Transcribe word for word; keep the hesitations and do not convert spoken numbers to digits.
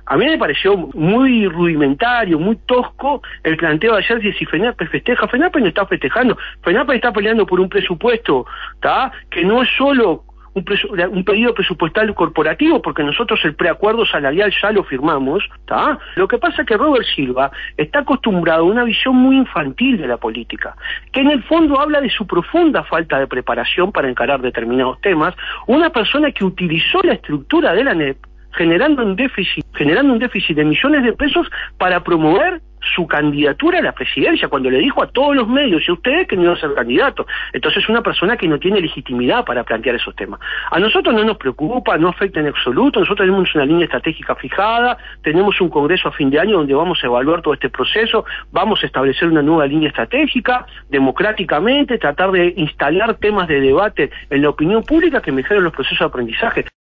A mí me pareció muy rudimentario, muy tosco el planteo de ayer de si FENAPE festeja. FENAPE no está festejando, FENAPE está peleando por un presupuesto, ¿tá? Que no es solo un, presu un pedido presupuestal corporativo, porque nosotros el preacuerdo salarial ya lo firmamos, ¿tá? Lo que pasa es que Robert Silva está acostumbrado a una visión muy infantil de la política, que en el fondo habla de su profunda falta de preparación para encarar determinados temas, una persona que utilizó la estructura de la N E P generando un déficit, generando un déficit de millones de pesos para promover su candidatura a la presidencia, cuando le dijo a todos los medios y a ustedes que no iba a ser candidato. Entonces es una persona que no tiene legitimidad para plantear esos temas. A nosotros no nos preocupa, no afecta en absoluto, nosotros tenemos una línea estratégica fijada, tenemos un congreso a fin de año donde vamos a evaluar todo este proceso, vamos a establecer una nueva línea estratégica, democráticamente, tratar de instalar temas de debate en la opinión pública que mejoren los procesos de aprendizaje.